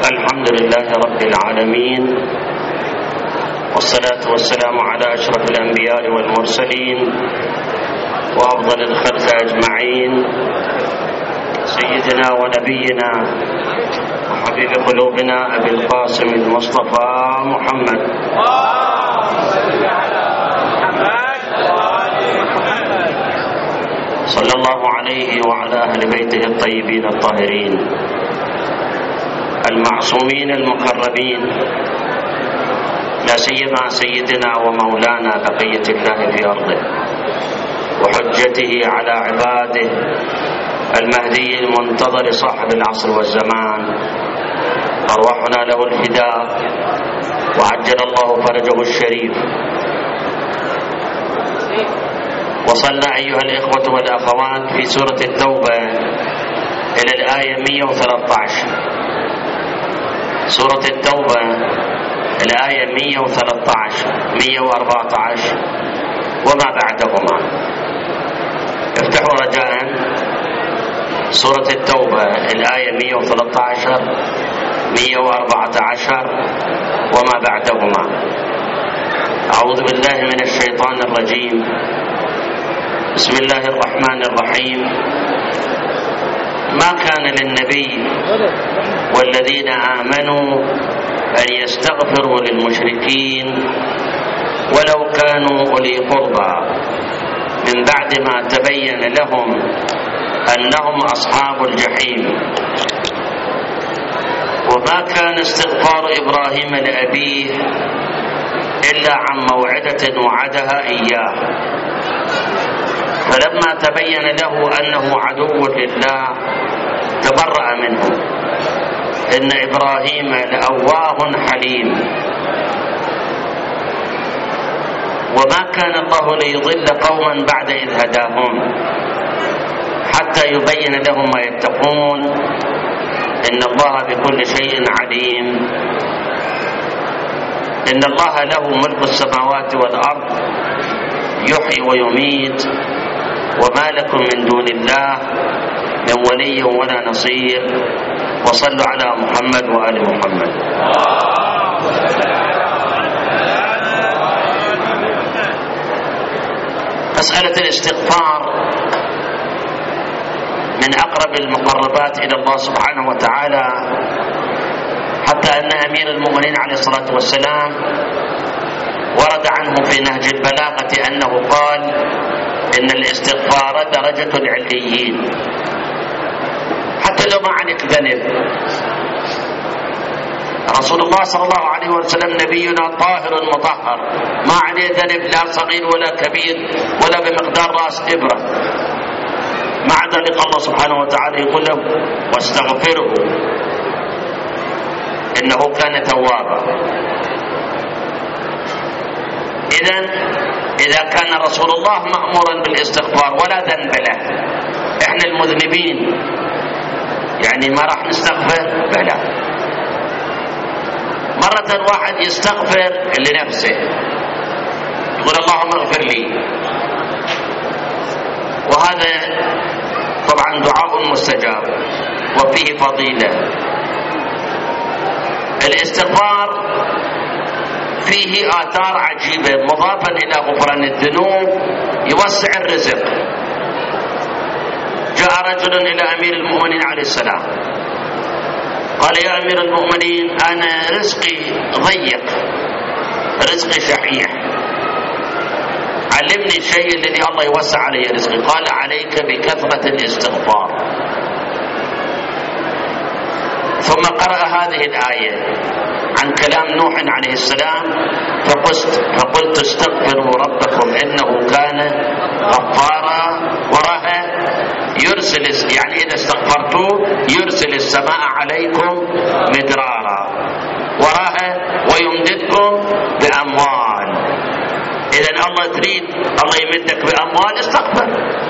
الحمد لله رب العالمين، والصلاة والسلام على أشرف الأنبياء والمرسلين وأفضل الخلق أجمعين، سيدنا ونبينا وحبيب قلوبنا أبي القاسم المصطفى محمد صلى الله عليه وعلى أهل بيته الطيبين الطاهرين المعصومين المقربين، لا سيما سيدنا ومولانا بقية الله في أرضه وحجته على عباده المهدي المنتظر صاحب العصر والزمان، أرواحنا له الفداء وعجل الله فرجه الشريف. وصلنا أيها الإخوة والأخوات في سورة التوبة إلى الآية 113. سورة التوبة الآية 113 114 وما بعدهما. افتحوا رجاء سورة التوبة الآية 113 114 وما بعدهما. أعوذ بالله من الشيطان الرجيم. بسم الله الرحمن الرحيم. ما كان للنبي والذين آمنوا أن يستغفروا للمشركين ولو كانوا أولي قربى من بعد ما تبين لهم أنهم أصحاب الجحيم. وما كان استغفار إبراهيم لأبيه إلا عن موعدة وعدها إياه، فلما تبين له أنه عدو لله تبرأ منه، إن إبراهيم لأواه حليم. وما كان الله ليضل قوما بعد إذ هداهم حتى يبين لهم ما يتقون، إن الله بكل شيء عليم. إن الله له ملك السماوات والأرض يحيي ويميت، وما لكم من دون الله من ولي ولا نصير. وصلوا على محمد وآل محمد. مسألة الاستغفار من أقرب المقربات إلى الله سبحانه وتعالى، حتى أن أمير المؤمنين عليه الصلاة والسلام ورد عنه في نهج البلاغة أنه قال إن الاستغفار درجة العليين. حتى لو ما عليك ذنب، رسول الله صلى الله عليه وسلم نبينا طاهر مطهر، ما عليه ذنب لا صغير ولا كبير ولا بمقدار رأس إبرة، مع ذلك الله سبحانه وتعالى يقول له واستغفره إنه كان توابا. إذا كان رسول الله مأمورا بالاستغفار ولا ذنب له، إحنا المذنبين يعني ما راح نستغفر؟ بلى. مرة واحد يستغفر لنفسه، يقول اللهم اغفر لي، وهذا طبعا دعاء مستجاب وفيه فضيلة. الاستغفار فيه آثار عجيبة، مضافا إلى غفران الذنوب يوسع الرزق. جاء رجل إلى أمير المؤمنين عليه السلام قال يا أمير المؤمنين أنا رزقي ضيق، رزقي شحيح، علمني الشيء الذي الله يوسع علي رزقي. قال عليك بكثرة الاستغفار. ثم قرأ هذه الآية عن كلام نوح عليه السلام، فقلت استغفروا ربكم إنه كان غفارا، وراها يرسل، يعني إذا استغفرتوا يرسل السماء عليكم مدرارا، وراها ويمددكم بأموال. إذن الله تريد الله يمدك بأموال، استغفر،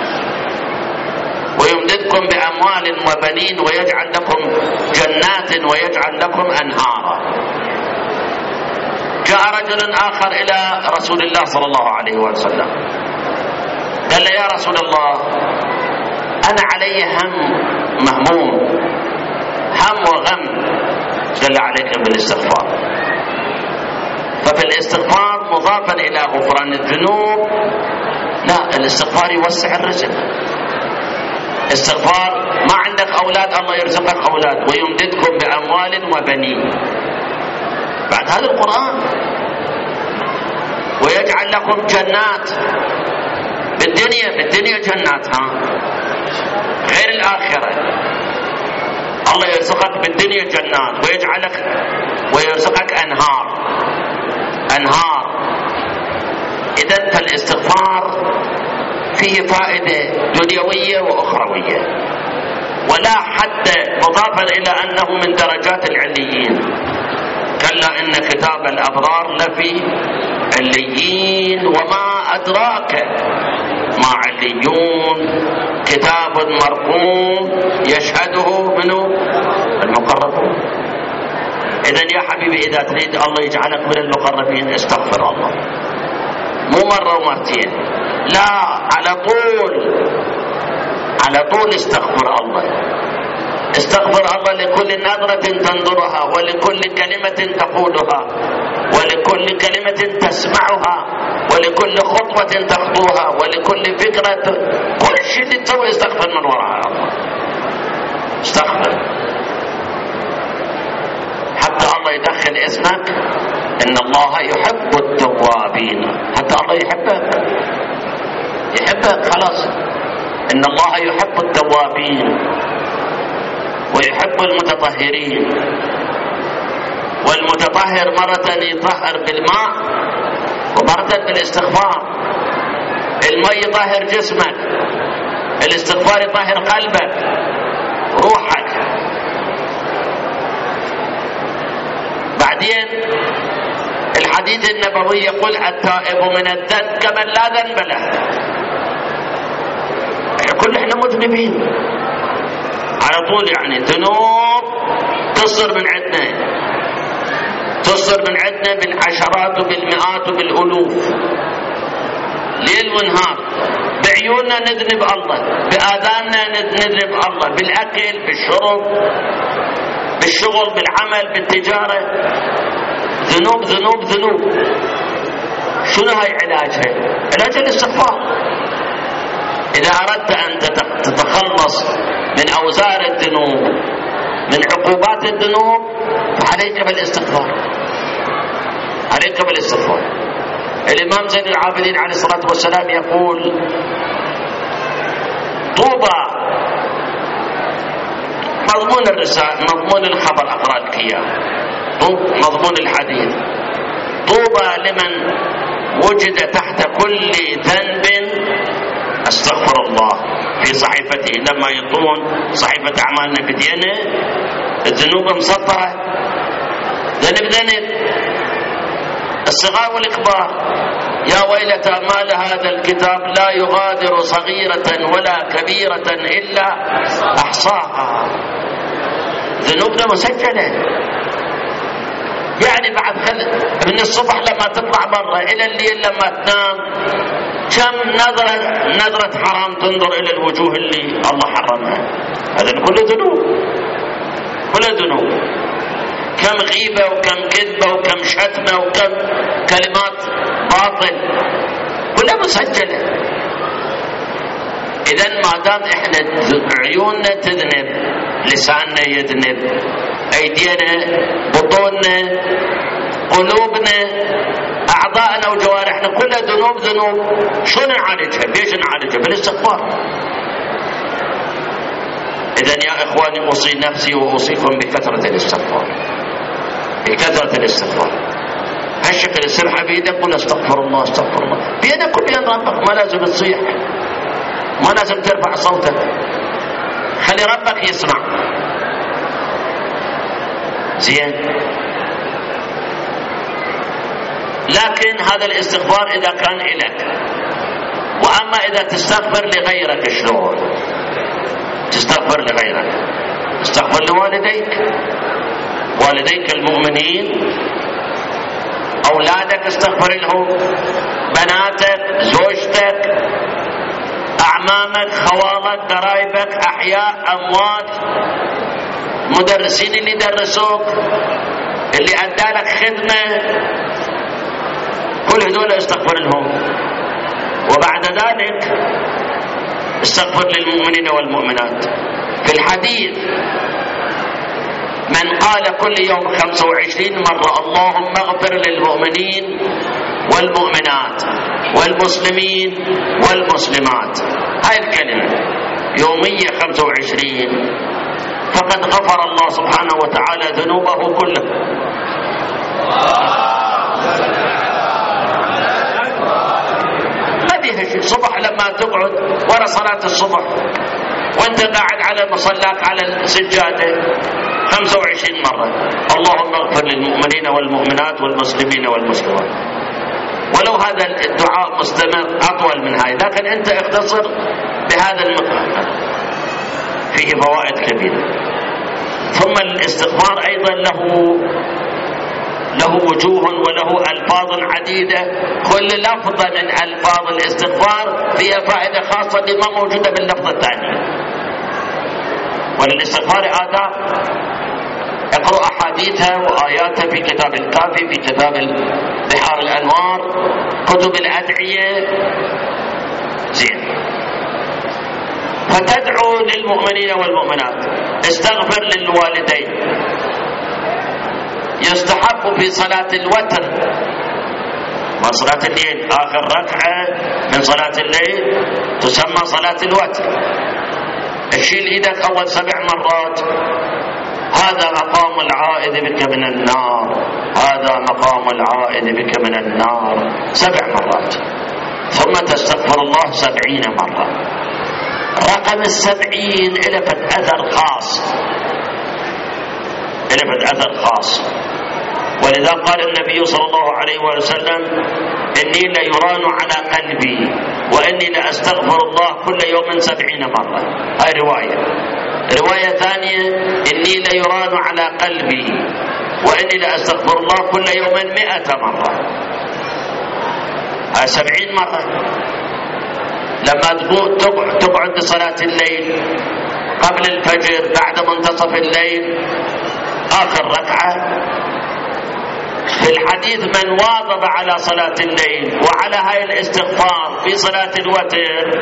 ويمددكم بأموال وبنين ويجعل لكم جنات ويجعل لكم أنهارا. جاء رجل آخر إلى رسول الله صلى الله عليه وسلم قال له يا رسول الله أنا علي هم مهموم، هم وغم. بالله عليك بالاستغفار. ففي الاستغفار مضافا إلى غفران الذنوب، لا، الاستغفار يوسع الرزق. استغفار ما عندك أولاد الله يرزقك أولاد ويمددكم بأموال وبنين، بعد هذا القرآن، ويجعل لكم جنات بالدنيا جنات غير الآخرة. الله يرزقك بالدنيا جنات ويرزقك أنهار. إذن فالاستغفار فيه فائدة دنيوية وأخروية، ولا حد مضافا إلى أنه من درجات العليين. كلا إن كتاب الأبرار لفي عليين وما أدراك ما عليون كتاب مرقوم يشهده منه المقربون. إذن يا حبيبي إذا تريد الله يجعلك من المقربين استغفر الله، مو مرة ومرتين، لا، على طول استغفر الله. استغفر الله لكل نظرة تنظرها، ولكل كلمة تقولها، ولكل كلمة تسمعها، ولكل خطوة تخطوها، ولكل فكرة، كل شيء اللي تسوي استغفر من وراء الله. استغفر حتى الله يدخل اسمك إن الله يحب التوابين، حتى الله يحبك خلاص. إن الله يحب التوابين ويحب المتطهرين. والمتطهر مرة يطهر بالماء ومرة بالاستغفار. الماء يطهر جسمك، الاستغفار يطهر قلبك روحك. بعدين الحديث النبوي يقول التائب من الذنب كمن لا ذنب له. كل احنا مذنبين على طول، يعني ذنوب تصدر من عندنا بالعشرات وبالمئات وبالالوف ليل ونهار. بعيوننا نذنب الله، بآذاننا نذنب الله، بالاكل، بالشرب، بالشغل، بالعمل، بالتجارة. ذنوب ذنوب ذنوب. شنو هاي علاجها؟ علاج الاستغفار. إذا أردت أن تتخلص من أوزار الذنوب، من عقوبات الذنوب، فعليك بالاستغفار. الإمام زين العابدين عليه الصلاة والسلام يقول طوبى، مضمون الرسالة، مضمون الخبر أقرأ لك إياه، مضمون الحديث: طوبى لمن وجد تحت كل ذنب استغفر الله في صحيفته. لما يطون صحيفة أعمالنا في دينه الذنوب مسطرة، ذنب الصغار والكبار. يا ويلتى ما لهذا الكتاب لا يغادر صغيرة ولا كبيرة إلا أحصاها. ذنوبنا مسجلة، يعني بعد من الصبح لما تطلع برا إلى الليل لما تنام كم نظرة حرام تنظر إلى الوجوه اللي الله حرمها. هذا كله ذنوب. كم غيبة وكم كذبة وكم شتمة وكم كلمات باطل، كلها مسجلة. إذن ما دام إحنا عيوننا تذنب، لساننا يذنب، أيدينا، بطوننا، قلوبنا، أعضاءنا وجوارحنا كلها ذنوب. شو نعالجها؟ ليش نعالجها؟ بالاستغفار. إذن يا إخواني أوصي نفسي وأوصيكم بكثرة الاستغفار. هالشكل السبحة بيدك قل استغفر الله بيدك وبين ربك. ما لازم تصيح، ما لازم ترفع صوتك، خلي ربك يسمع. زين. لكن هذا الاستغفار إذا كان إليك. وأما إذا تستغفر لغيرك شلون؟ تستغفر لغيرك، استغفر والديك المؤمنين، أولادك استغفر لهم، بناتك، زوجتك، أعمامك، خوالك، قرايبك، أحياء، أموات، المدرسين اللي درسوك، اللي أدالك خدمة، كل هذول استغفر لهم. وبعد ذلك استغفر للمؤمنين والمؤمنات. في الحديث من قال كل يوم 25 مرة اللهم اغفر للمؤمنين والمؤمنات والمسلمين والمسلمات، هاي الكلمة يومية 25، فقد غفر الله سبحانه وتعالى ذنوبه كلها. ما فيها شيء. صبح لما تقعد ورا صلاة الصبح وانت قاعد على مصلاك على السجادة 25 مرة اللهم اغفر للمؤمنين والمؤمنات والمسلمين والمسلمات. ولو هذا الدعاء مستمر أطول من هاي، لكن أنت اختصر بهذا المقدار، فيه فوائد كبيرة. ثم الاستغفار أيضا له وجوه وله ألفاظ عديدة، كل لفظة من ألفاظ الاستغفار فيها فائدة خاصة بما موجودة باللفظة الثانية. وللاستغفار آداب، اقرأ أحاديثها وآياتها في كتاب الكافي، في كتاب بحار الأنوار، كتب الأدعية، زين. فتدعو للمؤمنين والمؤمنات. استغفر للوالدين. يستحب في صلاة الوتر، ما صلاة الليل، آخر ركعة من صلاة الليل تسمى صلاة الوتر. اشيل ايدك أول 7 مرات، هذا مقام العائد بك من النار، هذا مقام العائد بك من النار 7 مرات. ثم تستغفر الله 70 مرة. رقم 70 إلفت أثر خاص، إلفت أثر خاص. ولذا قال النبي صلى الله عليه وسلم إني ليران على قلبي وإني لأستغفر الله كل يوم 70 مرة. هاي رواية ثانية إني ليران على قلبي وإني لأستغفر الله كل يوم 100 مرة. هاي 70 مرة. لما تقعد لصلاة الليل قبل الفجر، بعد منتصف الليل، آخر ركعة. في الحديث من واظب على صلاة الليل وعلى هاي الاستغفار في صلاة الوتر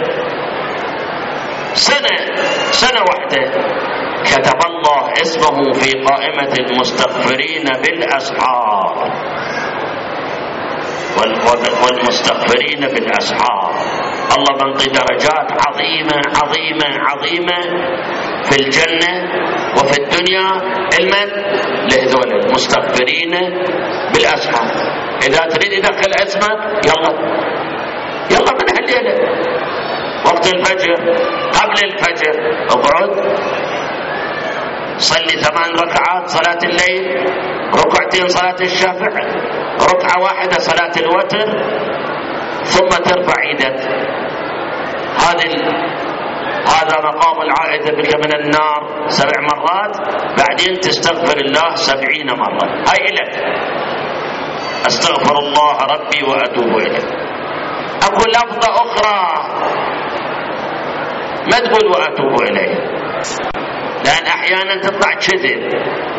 سنة واحدة، كتب الله اسمه في قائمة المستغفرين بالأسحار والمستغفرين بالأسحار. الله منطي درجات عظيمة عظيمة عظيمة في الجنة وفي الدنيا المن لهذول المستغفرين بالأسحار. إذا تريد يدخل اسمك يلا من هالليلة وقت الفجر، قبل الفجر اقعد صلي 8 ركعات صلاة الليل، 2 ركعتين صلاة الشفع، 1 ركعة صلاة الوتر، ثم ترفع ايدك. هذا مقام العائد بك من النار 7 مرات. بعدين تستغفر الله 70 مرة. هاي إلك أستغفر الله ربي وأتوب إليه. أكو لفظة أخرى ما تقول وأتوب إليه، لأن أحيانا تطلع كذب،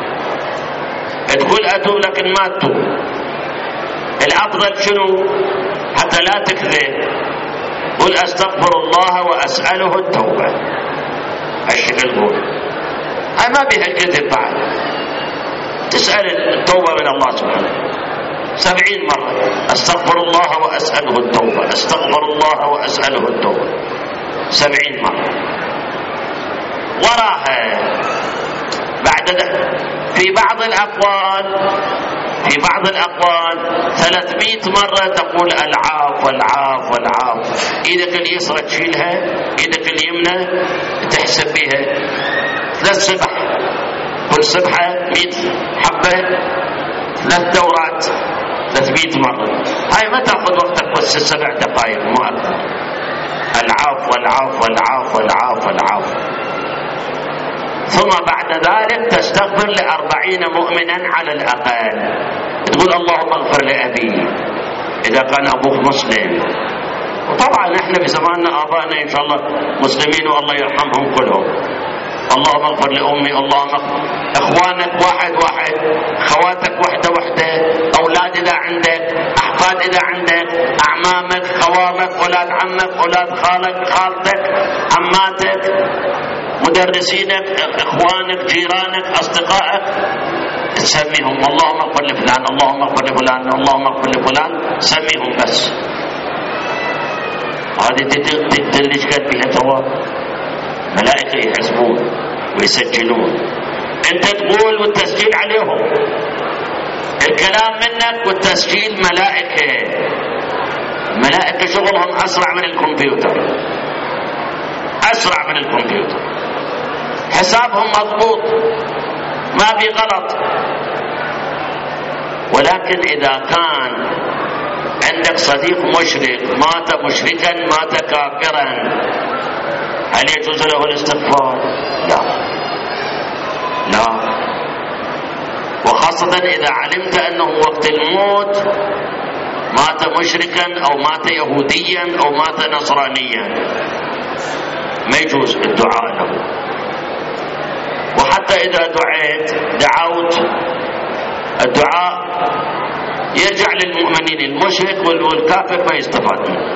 تقول أتوب لكن ما تتوب. الأفضل شنو حتى لا تكذب؟ قل أستغفر الله وأسأله التوبة. الشكل قول هاي ما بها الكذب، بعد تسأل التوبة من الله سبحانه 70 مرة. أستغفر الله وأسأله التوبة، أستغفر الله وأسأله التوبة 70 مرة. وراها بعد ذلك في بعض الأقوال 300 مرة تقول العاف والعاف والعاف. إيدك اليسرى تشيلها، إيدك اليمنى تحسب بها 3 سبح، كل سبحة 100 حبة، 3 دورات 300 مرة. هاي ما تأخذ وقتك بس 7 دقائق مو أكثر. العاف والعاف والعاف والعاف والعاف. ثم بعد ذلك تستغفر ل40 مؤمنا على الأقل. تقول اللهم اغفر لأبي إذا كان أبوك مسلم. وطبعا احنا في زماننا آبائنا إن شاء الله مسلمين والله يرحمهم كلهم. اللهم اغفر لأمي، اللهم اغفر إخوانك واحد واحد، خواتك وحدة وحدة، أولاد إذا عندك، أحفاد إذا عندك، أعمامك، خوالك، أولاد عمك، أولاد خالك، خالتك، عماتك، مدرسينك، إخوانك، جيرانك، أصدقائك، تسميهم اللهم اغفر لفلان، اللهم اغفر لفلان، اللهم اغفر لفلان، سميهم بس. هذه تدلش قد بها ثواب، ملائكة يحسبون ويسجلون. انت تقول والتسجيل عليهم، الكلام منك والتسجيل ملائكة. ملائكة شغلهم أسرع من الكمبيوتر، أسرع من الكمبيوتر، حسابهم مضبوط، ما في غلط. ولكن إذا كان عندك صديق مشرك، مات مشركا، مات كافرا، هل يجوز له الاستغفار؟ لا، لا. وخاصة إذا علمت أنه وقت الموت مات مشركا أو مات يهوديا أو مات نصرانيا، ما يجوز الدعاء له. وحتى إذا دعوت الدعاء يرجع للمؤمنين، المشرك والكافر ما يستفاد منه.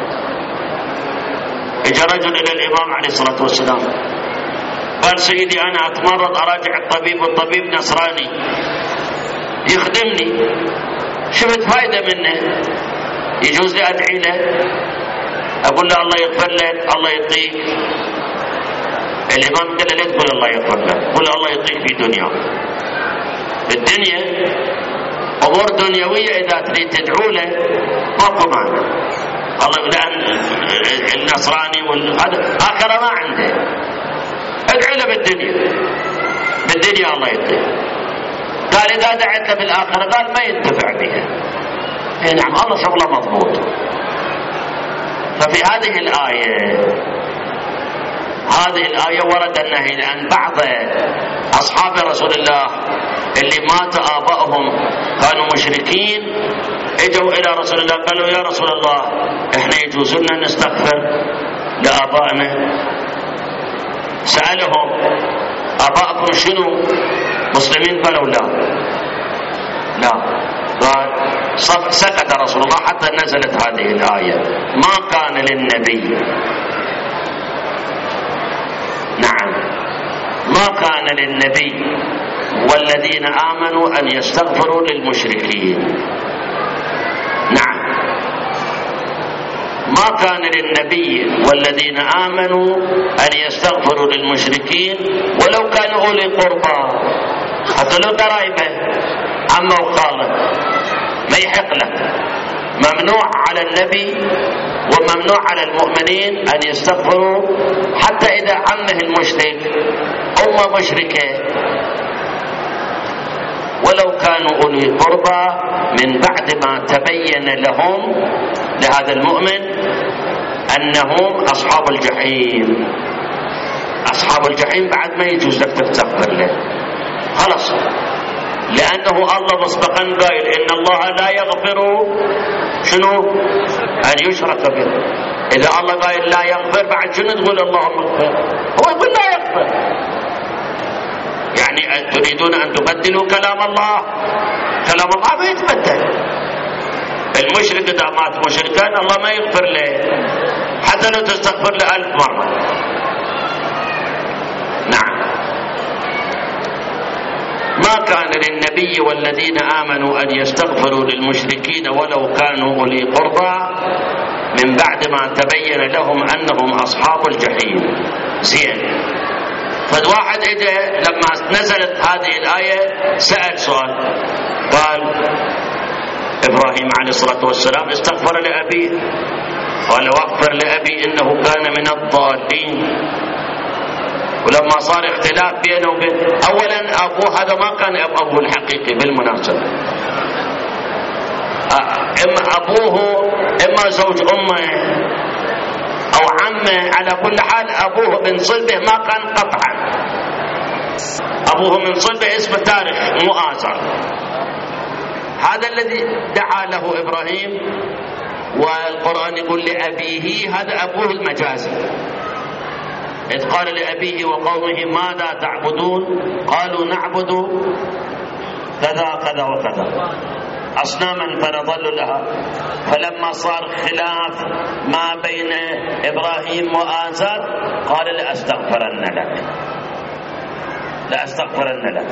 اجى رجل الى الامام عليه الصلاه والسلام قال: سيدي انا اتمرض اراجع الطبيب والطبيب نصراني يخدمني، شفت فايده منه، يجوز لي ادعي له؟ اقول له الله يغفر لك، الله يعطيك؟ الامام قال له: لا تقول الله يغفر لك، قل الله يعطيك في دنياك. الدنيا امور دنيويه اذا تريد تدعو له ماكو مانع. الله لان النصراني هذا اخره ما عنده، ادعي له بالدنيا الله يعطيه. قال: اذا دعيت له بالاخره قال ما ينتفع بها. اي نعم، الله شغله مضبوط. ففي هذه الآية ورد النهي، لأن بعض أصحاب رسول الله اللي مات آبائهم كانوا مشركين اجوا إلى رسول الله قالوا: يا رسول الله احنا يجوز لنا نستغفر لآبائنا؟ سألهم: آبائكم شنو؟ مسلمين؟ قالوا لا. قال: سكت رسول الله حتى نزلت هذه الآية: ما كان للنبي، نعم، ما كان للنبي والذين آمنوا أن يستغفروا للمشركين. نعم، ما كان للنبي والذين آمنوا أن يستغفروا للمشركين ولو كانوا أولي قربى، حتى لو قرايبه عمه وخاله ما يحق له. ممنوع على النبي وممنوع على المؤمنين أن يستغفروا حتى إذا عمه المشرك أمه مشركة، ولو كانوا أولي قربى، من بعد ما تبين لهم لهذا المؤمن أنهم أصحاب الجحيم. أصحاب الجحيم بعد ما يجوز لك تستغفر له، خلاص، لأنه الله مسبقا قائل: إن الله لا يغفر شنو؟ أن يشرك به. إذا الله قائل لا يغفر، بعد شنو تقول اللهم اغفر؟ هو يقول لا يغفر. يعني تريدون أن تبدلوا كلام الله؟ كلام الله ما يتبدل. المشرك إذا مات مشركا الله ما يغفر له حتى لو تستغفر له 1000 مرة. نعم، ما كان للنبي والذين آمنوا أن يستغفروا للمشركين ولو كانوا أولي قربى من بعد ما تبين لهم أنهم أصحاب الجحيم. زين، فالواحد إجا لما نزلت هذه الآية سأل سؤال، قال: إبراهيم عليه الصلاة والسلام استغفر لأبيه، قال: واغفر لأبي إنه كان من الضالين. ولما صار اختلاف بينه وبين، اولا ابوه هذا ما كان ابوه الحقيقي بالمناسبه، اما ابوه اما زوج امه او عمه، على كل حال ابوه من صلبه ما كان قطعا، ابوه من صلبه اسمه تاريخ مؤازر. هذا الذي دعا له ابراهيم، والقران يقول لابيه، هذا ابوه المجازي إذ قال لأبيه وقومه ماذا تعبدون؟ قالوا نعبد كذا كذا وكذا أصناما فنظل لها. فلما صار خلاف ما بين إبراهيم وآزر قال لأستغفرن لك.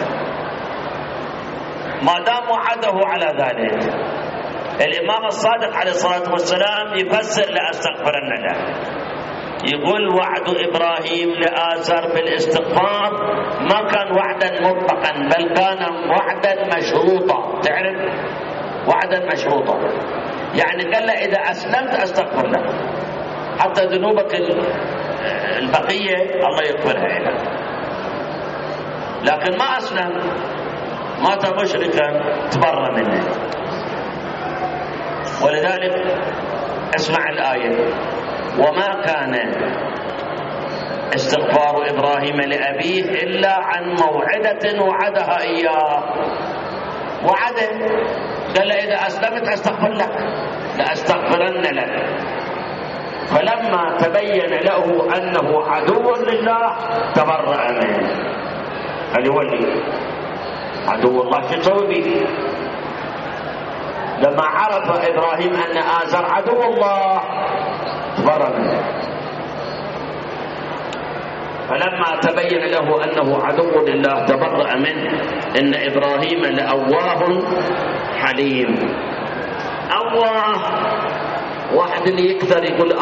ما دام وعده على ذلك، الإمام الصادق عليه الصلاة والسلام يفسر لأستغفرن لك، يقول وعد إبراهيم لآزر بالاستغفار ما كان وعدا مطلقا، بل كان وعدا مشروطا. تعرف وعدا مشروطا يعني قال له إذا أسلمت أستغفر لك، حتى ذنوبك البقية الله يغفرها لك. لكن ما أسلم، مات مشركا، تبرأ منه. ولذلك اسمع الآية: وما كان استغفار إبراهيم لأبيه إلا عن موعدة وعدها إياه. وعده قال له إذا أسلمت أستغفر لك، لأستغفرن لك. فلما تبين له أنه عدو لله تبرأ منه. هل يولي عدو الله شو يسوي به؟ لما عرف إبراهيم أن آزر عدو الله تبرأ منه. فلما تبين له أنه عدو لله تبرأ منه. إن إبراهيم لأواه حليم. أواه واحد اللي يكثر يقول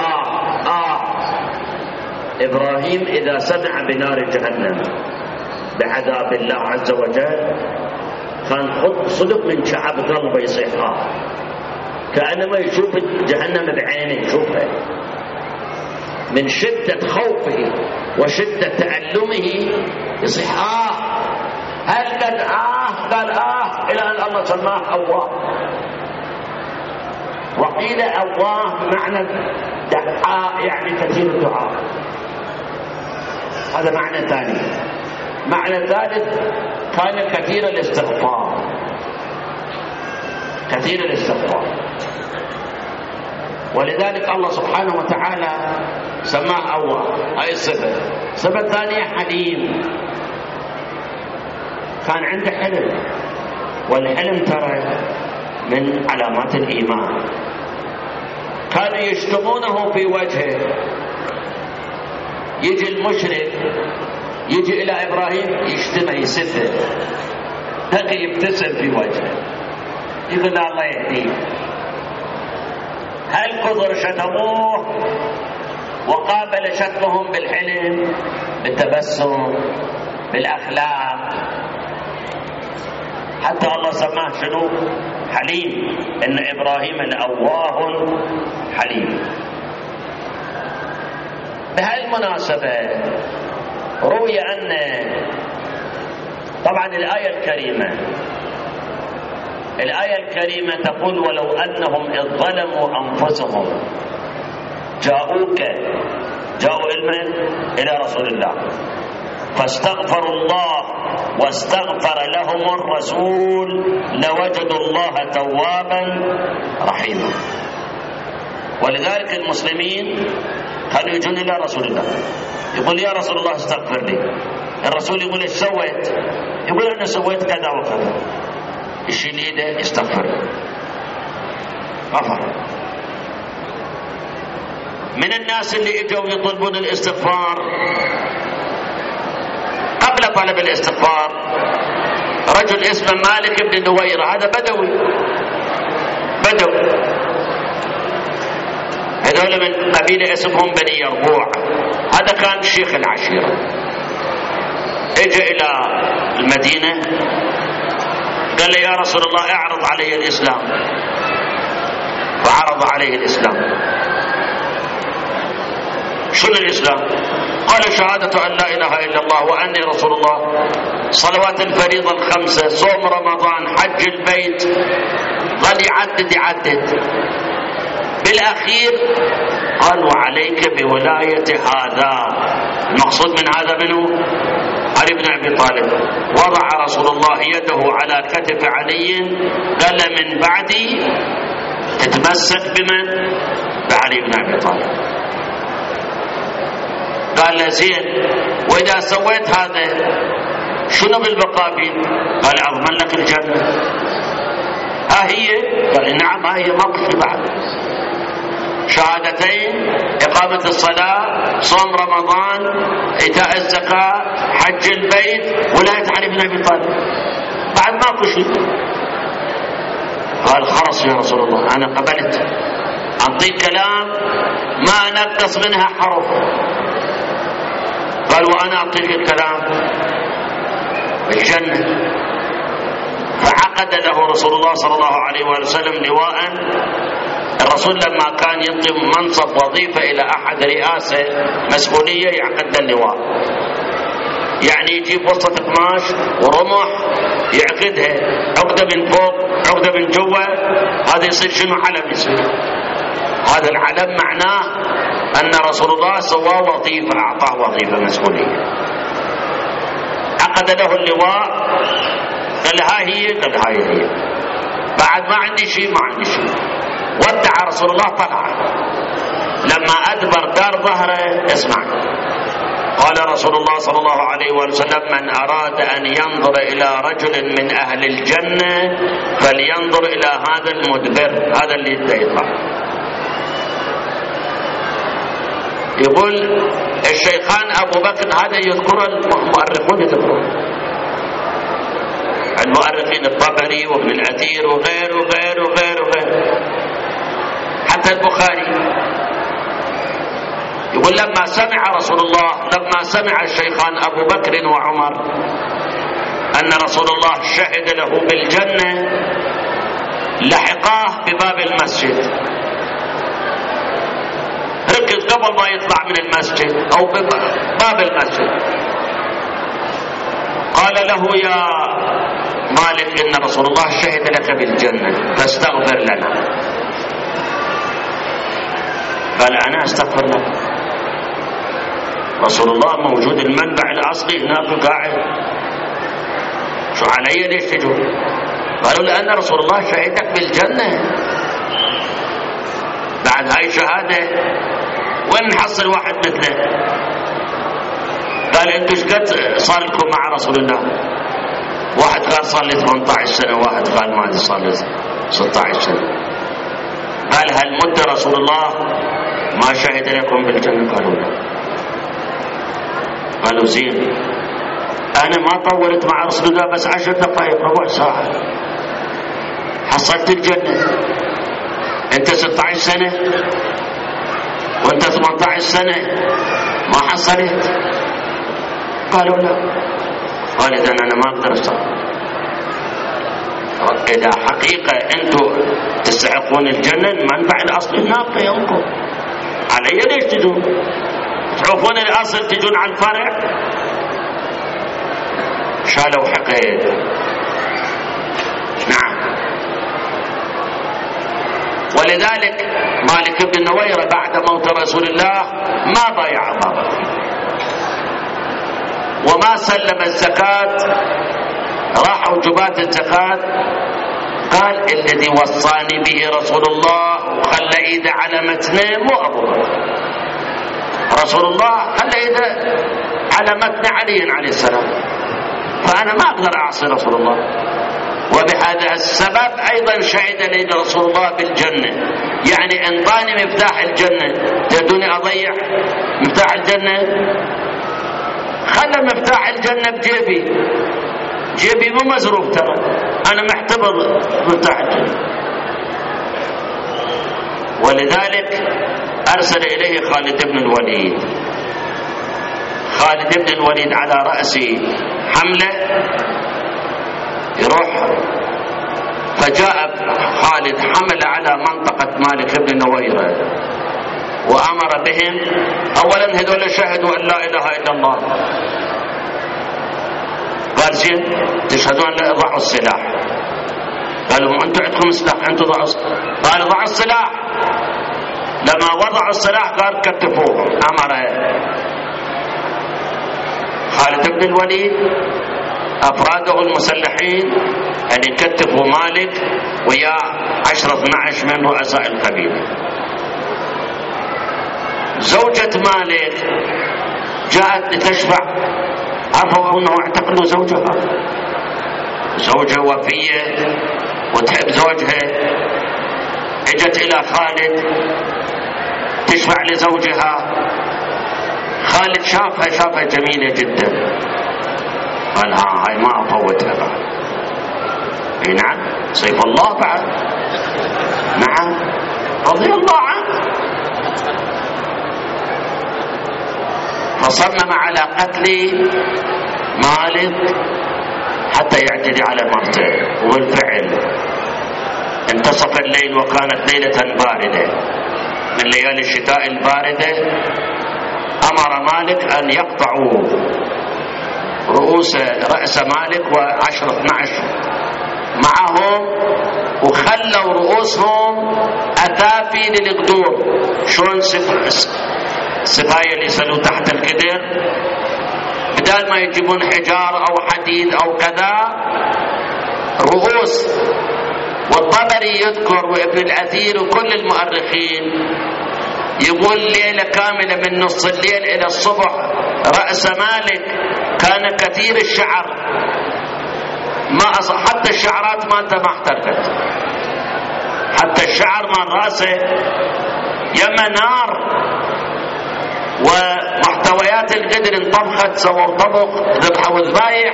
إبراهيم إذا سمع بنار جهنم بعذاب الله عز وجل كان صدق من شعب قلبه يصيح كأنما يشوف جهنم بعينه، يشوفها من شدة خوفه وشدة تألمه يصيح هل قال قال إلى أن الله سماه أواه. وقيل أواه معنى دعاء يعني كثير الدعاء، هذا معنى ثاني. معنى ثالث كان كثير الاستغفار، كثير الاستغفار. ولذلك الله سبحانه وتعالى سماه أواه، هاي الصفة. الصفة الثانية حليم، كان عنده حلم، والحلم ترى من علامات الإيمان. كانوا يشتمونه في وجهه، يجي المشرك يجي إلى إبراهيم يشتمه يسفه، تقي يبتسم في وجهه يقول له الله يهديه. هل كثر شتموه وقابل شتمهم بالحلم، بالتبسم، بالأخلاق، حتى الله سماه شنو؟ حليم. إن إبراهيم لأواه حليم. بهالمناسبة روي أن طبعا الآية الكريمة تقول ولو أنهم إذ ظلموا أنفسهم جاءوا إلى رسول الله فاستغفروا الله واستغفر لهم الرسول لوجدوا الله توابا رحيما. ولذلك المسلمين كانوا يجون إلى رسول الله يقول يا رسول الله استغفر لي. الرسول يقول ايش سويت؟ يقول أنا سويت كذا وكذا، يشيل ايده يستغفر، غفر. من الناس اللي اجوا يطلبون الاستغفار قبل طلب الاستغفار رجل اسمه مالك بن نويرة، هذا بدوي هذول من قبيلة اسمهم بني يربوع. هذا كان شيخ العشيرة، اجى الى المدينة قال له يا رسول الله اعرض علي الاسلام، فعرض عليه الاسلام. شنو الاسلام؟ قال شهادة ان لا اله الا الله واني رسول الله، صلوات الفريضة ال5، صوم رمضان، حج البيت. ظل يعدد بالاخير قال وعليك بولاية هذا. المقصود من هذا منه؟ علي بن ابي طالب. وضع رسول الله يده على كتف علي قال من بعدي تتمسك بمن؟ بعلي بن ابي طالب. قال له زين وإذا سويت هذا شنو بالبقاء بي؟ قال أضمن لك الجنة. هي؟ قال نعم هي، ما في بعد. شهادتين، إقامة الصلاة، صوم رمضان، إيتاء الزكاة، حج البيت، ولاية علي بن أبي طالب، بعد ماكو شيء. قال خلاص يا رسول الله أنا قبلت، أعطيك كلام ما نقص منها حرف. قال وأنا أعطيك الكلام بالجنة. فعقد له رسول الله صلى الله عليه وسلم لواء. الرسول لما كان ينطي منصب وظيفة إلى أحد رئاسة مسؤولية يعقد اللواء، يعني يجيب وسط قماش ورمح يعقدها، عقدة من فوق عقدة من جوا، هذا يصير شنو؟ علم يصير. هذا العلم معناه أن رسول الله سواه وظيفة، أعطاه وظيفة مسؤولية. عقد له اللواء، قال ها هي، قال هاي هي، بعد ما عندي شيء، ما عندي شيء. ودع رسول الله طلع. لما أدبر دار ظهره، اسمع، قال رسول الله صلى الله عليه وسلم من أراد أن ينظر إلى رجل من أهل الجنة فلينظر إلى هذا المدبر، هذا اللي يطلع. يقول الشيخان أبو بكر، هذا يذكر المؤرخون، يذكرون المؤرخين الطبري وابن الأثير وغيره وغيره وغيره وغيره، حتى البخاري. يقول لما سمع رسول الله، لما سمع الشيخان أبو بكر وعمر أن رسول الله شهد له بالجنة لحقاه بباب المسجد. ركز قبل ما يطلع من المسجد أو بباب المسجد، قال له يا مالك إن رسول الله شهد لك بالجنة فاستغفر لنا. قال أنا أستغفر لك. رسول الله موجود، المنبع الأصلي هناك قاعد، شو علي ليش تجوا؟ قالوا لأن رسول الله شهدك بالجنة. بعد هاي شهادة وين نحصل واحد مثله؟ قال انتوا ايش قد صار لكم مع رسول الله؟ واحد قال صار لي 18 سنة، واحد قال ما ادري صار لي 16 سنة. قال هل مد رسول الله ما شهد لكم بالجنة؟ قالوا لا. قالوا زين، انا ما طولت مع رسول الله بس 10 دقائق ربع ساعة حصلت الجنة. انت 16 سنة وانت 18 سنة ما حصلت؟ قالوا لا. قال إذا أنا ما أقدر أستغفر. إذا حقيقة أنتم تستحقون الجنة، المنبع الأصلي هناك يومكم، علي ليش تجون؟ تعرفون الأصل تجون على الفرع. شالوا حقيقة. نعم. ولذلك مالك بن نويرة بعد موت رسول الله ما ضيع بابه وما سلم الزكاة، راح وجبات الزكاة. قال الذي وصاني به رسول الله وخلى ايده على متنه مو ابو بكر، رسول الله خلى ايده على متن علي عليه السلام، فانا ما اقدر اعصي رسول الله. وبهذا السبب ايضا شهد لي رسول الله بالجنة. يعني انطاني مفتاح الجنة، تدوني اضيع مفتاح الجنة؟ خلى مفتاح الجنة بجيبي، جيبي مو مزروف ترى، أنا محتفظ مفتاح الجنة. ولذلك أرسل إليه خالد بن الوليد. خالد بن الوليد على رأس حملة يروح، فجاء خالد حمل على منطقة مالك بن نويرة وأمر بهم. أولا هذول شهدوا أن لا إله إلا الله. قال زين تشهدون لا ضعوا السلاح. قالوا أنتم عندكم سلاح، أنتم ضعوا السلاح. قال ضعوا السلاح. لما وضعوا السلاح قال كتفوه. أمر خالد بن الوليد أفراده المسلحين أن يكتفوا مالك ويا 10-12 من رؤساء القبيلة. زوجة مالك جاءت لتشفع، عرفوا أنه اعتقلوا زوجها، زوجها وفية وتحب زوجها، اجت إلى خالد تشفع لزوجها. خالد شافها جميلة جدا، قال هاي ما أفوتها بعد. اي نعم، سيف الله بعد، نعم رضي الله عنه. فصمم على قتل مالك حتى يعتدي على مرته، وبالفعل انتصف الليل وكانت ليلة باردة من ليالي الشتاء الباردة. أمر مالك أن يقطعوا رأس مالك و10 12 معهم، وخلوا رؤوسهم أثافي للقدور. شلون السفاية اللي يسلوا تحت الكدر، بدال ما يجيبون حجار أو حديد أو كذا، رؤوس. والطبري يذكر وابن الأثير وكل المؤرخين يقول ليلة كاملة من نص الليل إلى الصبح رأس مالك كان كثير الشعر، ما حتى الشعرات ما احترقت، حتى الشعر مال رأسه يما نار. ومحتويات القدر انطبخت، سووا طبخ، ذبحوا الذبايح،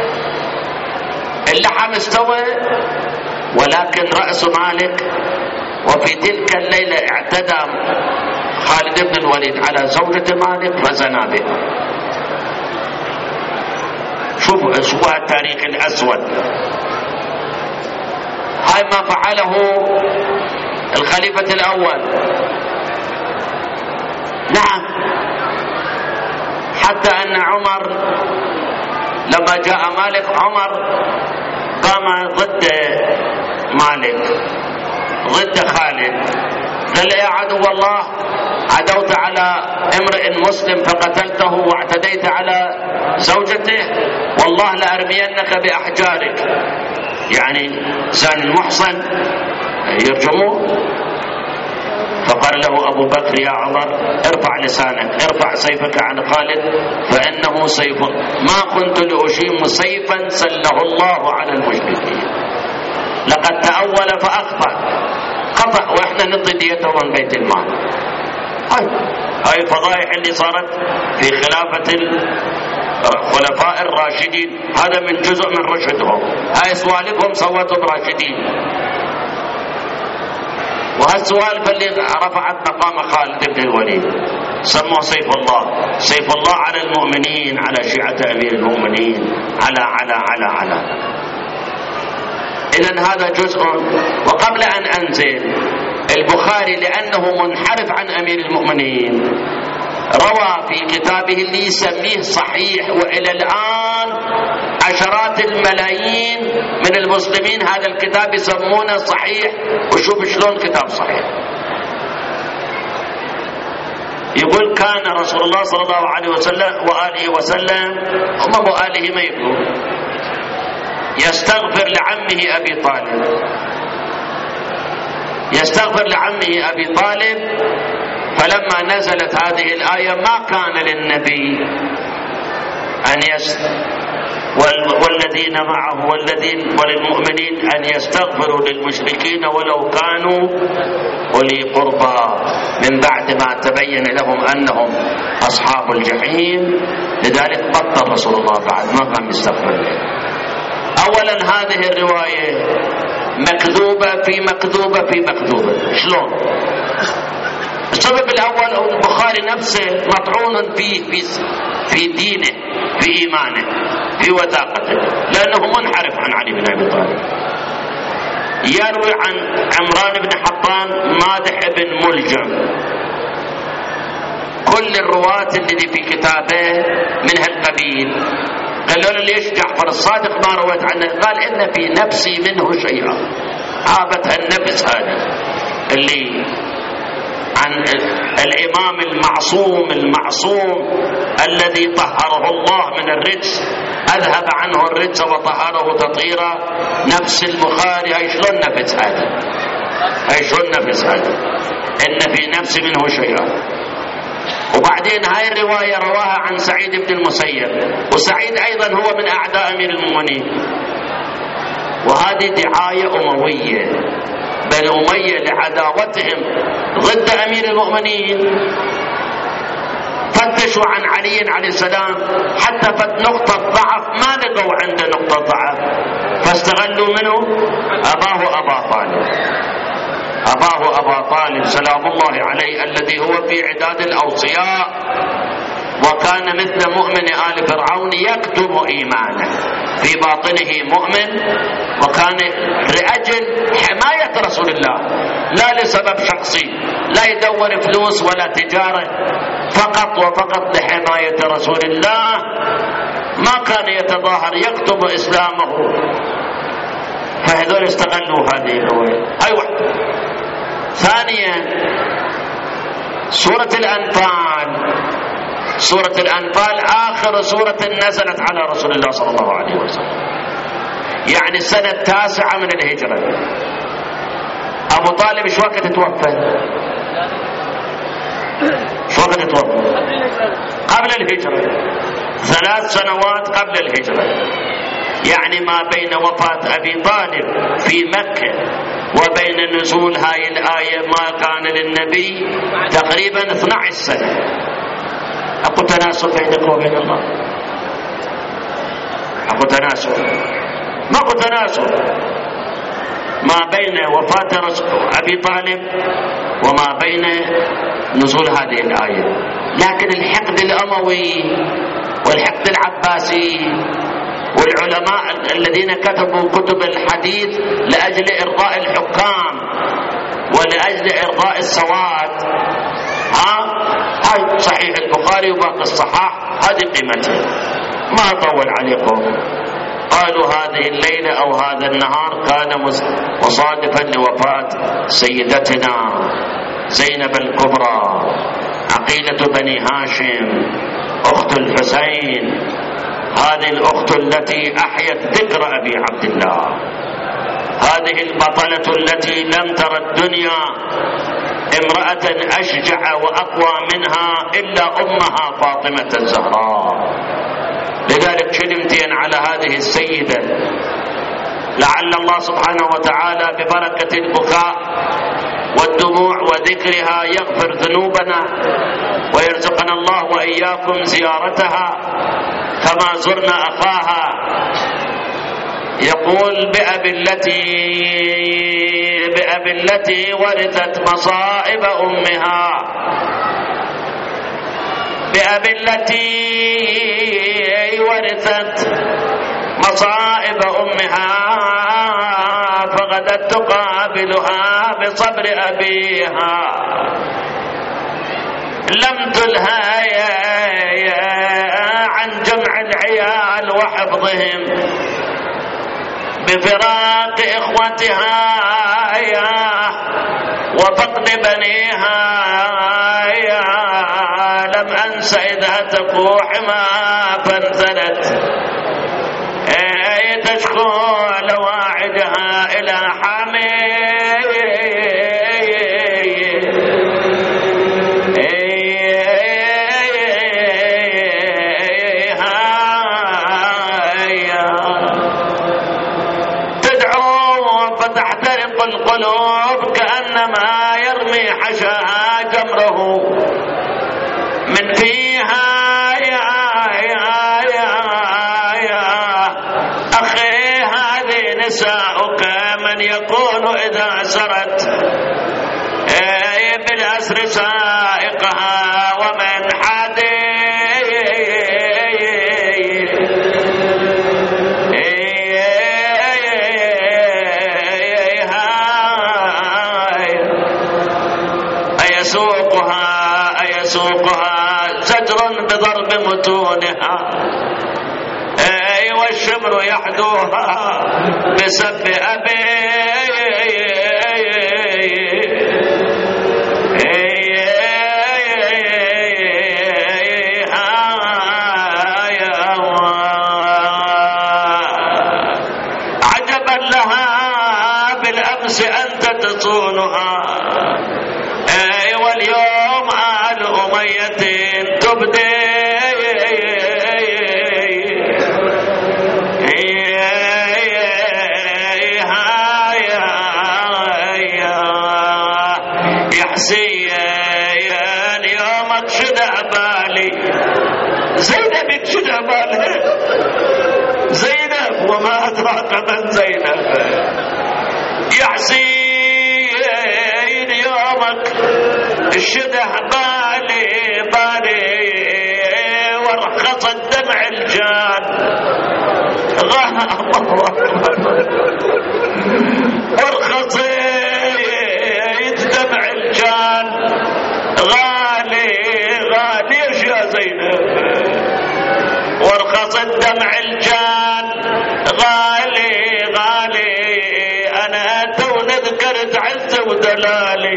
اللحم استوى، ولكن رأس مالك. وفي تلك الليلة اعتدى خالد بن الوليد على زوجة مالك فزنا بها. شوفوا التاريخ الأسود. هاي ما فعله الخليفة الأول. نعم، حتى أن عمر لما جاء مالك، عمر قام ضد مالك، ضد خالد، قال يا عدو الله، عدوت على امرئ مسلم فقتلته واعتديت على زوجته، والله لأرمينك بأحجارك. يعني زان المحصن يرجموه. فقال له أبو بكر يا عمر ارفع لسانك، ارفع سيفك عن خالد فإنه سيف، ما كنت لأشيم سيفا سله الله على المشركين، لقد تأول فأخطأ، خطأ وإحنا نطي ديته من بيت المال. هاي الفضائح اللي صارت في خلافة الخلفاء الراشدين، هذا من جزء من رشدهم، هاي سوالفهم سوتهم راشدين. وهالسوالف اللي رفعت مقام خالد بن الوليد سموه سيف الله، سيف الله على المؤمنين، على شيعة أمير المؤمنين، على إذن هذا جزء. وقبل أن أنزل، البخاري لأنه منحرف عن أمير المؤمنين روى في كتابه اللي يسميه صحيح، وإلى الآن عشرات الملايين من المسلمين هذا الكتاب يسمونه صحيح. وشوف شلون كتاب صحيح. يقول كان رسول الله صلى الله عليه وسلم وآله وسلم، هم وآله ما يقول، يستغفر لعمه أبي طالب، يستغفر لعمه أبي طالب. فلما نزلت هذه الآية ما كان للنبي أن والذين معه وللمؤمنين أن يستغفروا للمشركين ولو كانوا أولي قربى من بعد ما تبين لهم أنهم أصحاب الجحيم. لذلك بطل رسول الله بعد ما كان يستغفر له. أولا هذه الرواية مكذوبة في مكذوبة في مكذوبة. شلون؟ السبب الأول أو البخاري نفسه مطعون في دينه، في إيمانه، في وثاقته، لأنه منحرف عن علي بن أبي طالب. يروي عن عمران بن حطان مادح بن ملجم. كل الرواة اللي في كتابه من هالقبيل. قالوا له ليش جعفر الصادق ما رويت عنه؟ قال إن في نفسي منه شيئا. عابتها النفس هذه اللي عن الإمام المعصوم الذي طهره الله من الرجس، أذهب عنه الرجس وطهره تطهيرا. نفس البخاري هاي شلون نفس هذا؟ هاي شلون نفس هذا؟ إن في نفسي منه شيئا. وبعدين هاي الرواية رواها عن سعيد بن المسيب، وسعيد أيضا هو من أعداء أمير المؤمنين. وهذه دعاية أموية، بني أمية لعداوتهم ضد أمير المؤمنين فتشوا عن علي عليه السلام حتى نقطة ضعف ما لقوا عنده نقطة ضعف، فاستغلوا منه أباه أبا طالب سلام الله عليه، الذي هو في عداد الأوصياء، وكان مثل مؤمن آل فرعون يكتم إيمانه، في باطنه مؤمن، وكان لأجل حماية رسول الله لا لسبب شخصي، لا يدور فلوس ولا تجارة، فقط وفقط لحماية رسول الله. ما كان يتظاهر، يكتم إسلامه. فهذول استغلوا هذه الرواية. هاي واحدة. ثانيا سورة الأنفال آخر سورة نزلت على رسول الله صلى الله عليه وسلم، يعني السنة 9 من الهجرة. أبو طالب شو وقت توفى؟ قبل الهجرة، 3 سنوات قبل الهجرة، يعني ما بين وفاة أبي طالب في مكة وبين نزول هاي الآية ما كان للنبي تقريبا 12 سنة. أكو تناسب بينك وبين الله، أكو تناسب، ماكو تناسب ما بين وفاة أبي طالب وما بين نزول هذه الآية. لكن الحقد الأموي والحقد العباسي والعلماء الذين كتبوا كتب الحديث لأجل إرضاء الحكام ولأجل إرضاء السواد، هاي صحيح البخاري وباقي الصحاح، هذه قيمتها. ما أطول عليكم. قالوا هذه الليلة أو هذا النهار كان مصادفا لوفاة سيدتنا زينب الكبرى عقيلة بني هاشم أخت الحسين، هذه الأخت التي أحيت ذكر أبي عبد الله، هذه البطلة التي لم تر الدنيا امرأة أشجع وأقوى منها إلا أمها فاطمة الزهراء. لذلك شدمتين على هذه السيدة، لعل الله سبحانه وتعالى ببركة البكاء والدموع وذكرها يغفر ذنوبنا ويرزقنا الله وإياكم زيارتها كما زرنا أخاها. يقول بأبي التي ورثت مصائب أمها، بأبي التي ورثت مصائب أمها فغدت تقابلها بصبر أبيها، لم تلهى عن جمع العيال وحفظهم بفراق إخوتها وفقد بنيها. لم أنس إذا تفوح ما فانزلت تشكو لواعدها إلى حميها. تدعو فتحترق القلوب كأنما يرمي حشاها جمره من فيها. أخي هذه نساؤك من يكون إذا سرت بالأسر سائقها ومن حديها أيسوقها زجر بضرب متونها والشمر يحدوها بسب أبيها. عجبا لها بالأمس أنت تصونها واليوم آل أمية تبدي يا حسين يومك شدع بالي زينب شدع بالها زينب وما أدراك من زينب يا حسين يومك شدع بالي ورخصت دمع الجان ورخصت دمع الجان غالي يا زينب ورخصت دمع الجان غالي أنا تو ذكرت عز ودلالي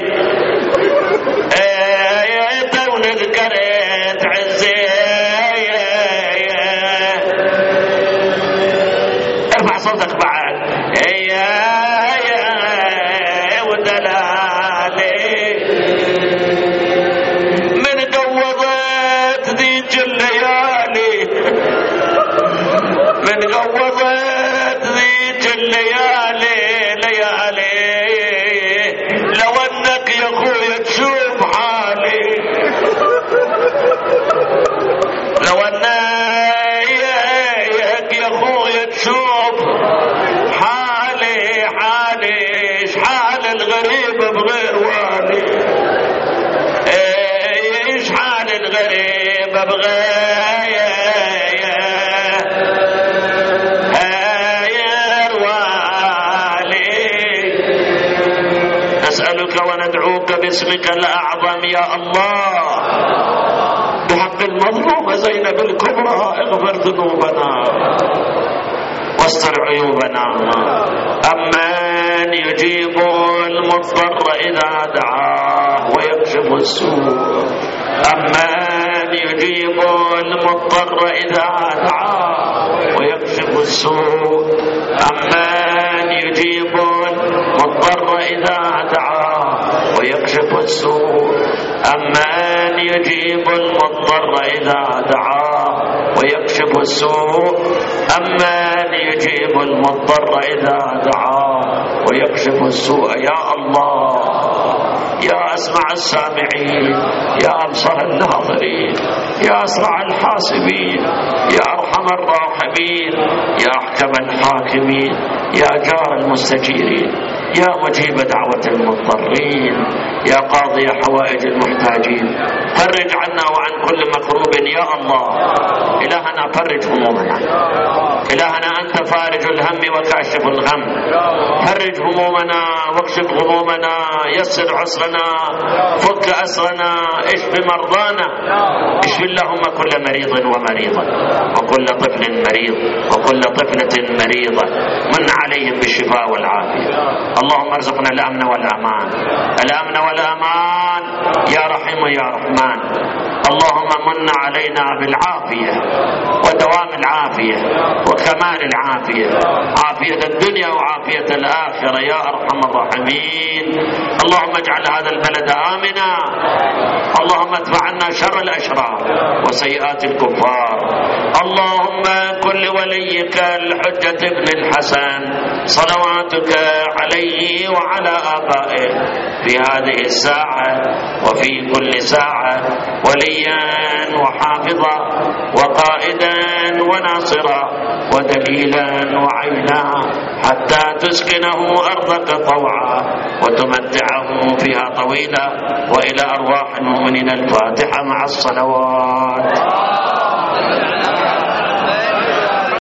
تو ذكرت عزي ارفع صوتك بعد ودلالي من قوضت ذيك الليالي من قوضت ذيك الليالي لو انك يا اخويا تشوف حالي لو انك يا اخويا تشوف حالي حال الغريب بغير والي ايش حال الغريب بغير والي نسألك وندعوك باسمك الأعظم يا الله بحق المظلومة زينب الكبرى اغفر ذنوبنا واستر عيوبنا أمن يجيب المضطر إذا دعاه ويكشف السوء أمن يجيب المضطر إذا دعاه ويكشف السوء أمن يجيب المضطر إذا دعاه ويكشف السوء أمن يجيب المضطر إذا دعاه ويكشف السوء أمن يجيب المضطر إذا دعاه ويكشف السوء يا الله يا أسمع السامعين يا أبصر الناظرين يا أسرع الحاسبين يا أرحم الراحمين يا أحكم الحاكمين يا جار المستجيرين يا مجيب دعوة المضطرين يا قاضي حوائج المحتاجين فرج عنا وعن كل مكروب يا الله إلهنا فرج همومنا إلهنا أنت فارج الهم وكاشف الغم فرج همومنا واكشف غمومنا يسر عسرنا فك أسرنا اشف مرضانا اشف اللهم كل مريض ومريضة وكل طفل مريض وكل طفلة مريضة من عليهم بالشفاء والعافية اللهم ارزقنا الأمن والأمان يا رحيم يا رحمن اللهم من علينا بالعافية ودوام العافية وكمال العافية عافية الدنيا وعافية الآخرة يا أرحم الراحمين اللهم اجعل هذا البلد آمنا اللهم ادفع عنا شر الأشرار وسيئات الكفار اللهم كن لوليك الحجة ابن الحسن صلواتك عليه وعلى آبائه في هذه الساعة وفي كل ساعة وليا وحافظا وقائدا وناصرا ودليلا وعينا حتى تسكنه أرضك طوعا وتمتعه فيها طويلا وإلى أرواح المؤمنين الفاتحة مع الصلوات.